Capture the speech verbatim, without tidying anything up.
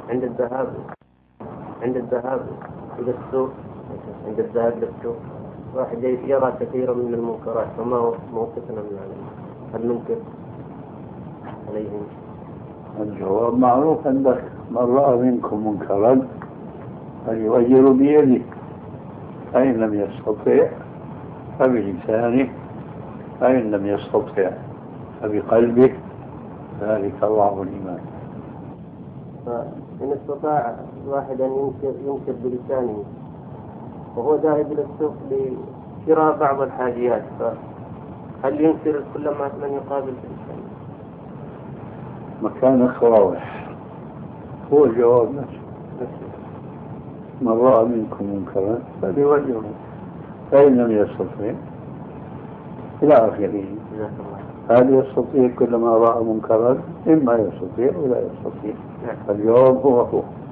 عند الذهاب عند الذهاب إلى السوق عند الذهاب للسوق واحد يرى كثيرا من المنكرات فما هو موقفنا من هذا؟ هل ننكر عليهم؟ الجواب معروف عندك: من رأى منكم منكرا فليغير بيده، فإن لم يستطع فبلسانه، فإن لم يستطع فبقلبه، ذلك ضعف الإيمان. فإن استطاع الواحد أن ينكر, ينكر بلسانه وهو ذاهب إلى السوق لشراء بعض الحاجيات، فهل ينكر كل ما من يقابل بلسانه؟ مكانك واضح، هو الجواب نفسه: من رأى منكم منكرا فليغيره، فإن لم يستطع إلى آخره. هل يستطيع كل ما رأى منكرا؟ إما يستطيع ولا يستطيع. الجواب هو هو.